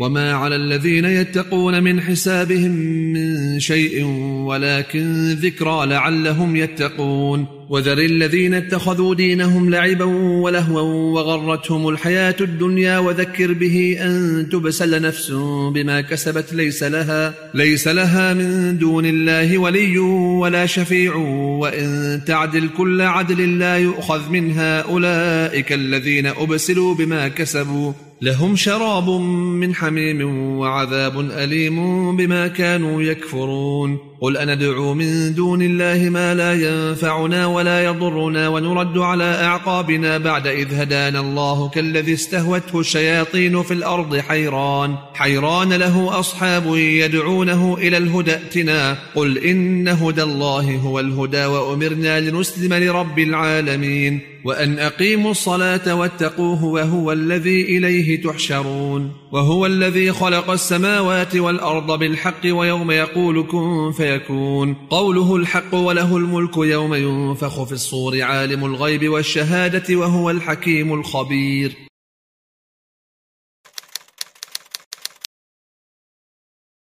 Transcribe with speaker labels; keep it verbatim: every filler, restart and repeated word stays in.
Speaker 1: وما على الذين يتقون من حسابهم من شيء ولكن ذكرى لعلهم يتقون. وذر الذين اتخذوا دينهم لعبا ولهوا وغرتهم الحياة الدنيا وذكر به أن تبسل نفس بما كسبت ليس لها, ليس لها من دون الله ولي ولا شفيع وإن تعدل كل عدل لا يؤخذ منها. أولئك الذين أبسلوا بما كسبوا لهم شراب من حميم وعذاب أليم بما كانوا يكفرون. قل أندعو من دون الله ما لا ينفعنا ولا يضرنا ونرد على أعقابنا بعد إذ هدانا الله كالذي استهوته الشياطين في الأرض حيران, حيران له أصحاب يدعونه إلى الهدى ائتنا. قل إن هدى الله هو الهدى وأمرنا لنسلم لرب العالمين وأن أقيموا الصلاة واتقوه وهو الذي إليه تحشرون. وهو الذي خلق السماوات والأرض بالحق ويوم يقول كن فيكون قوله الحق وله الملك يوم ينفخ في الصور عالم الغيب والشهادة وهو الحكيم الخبير.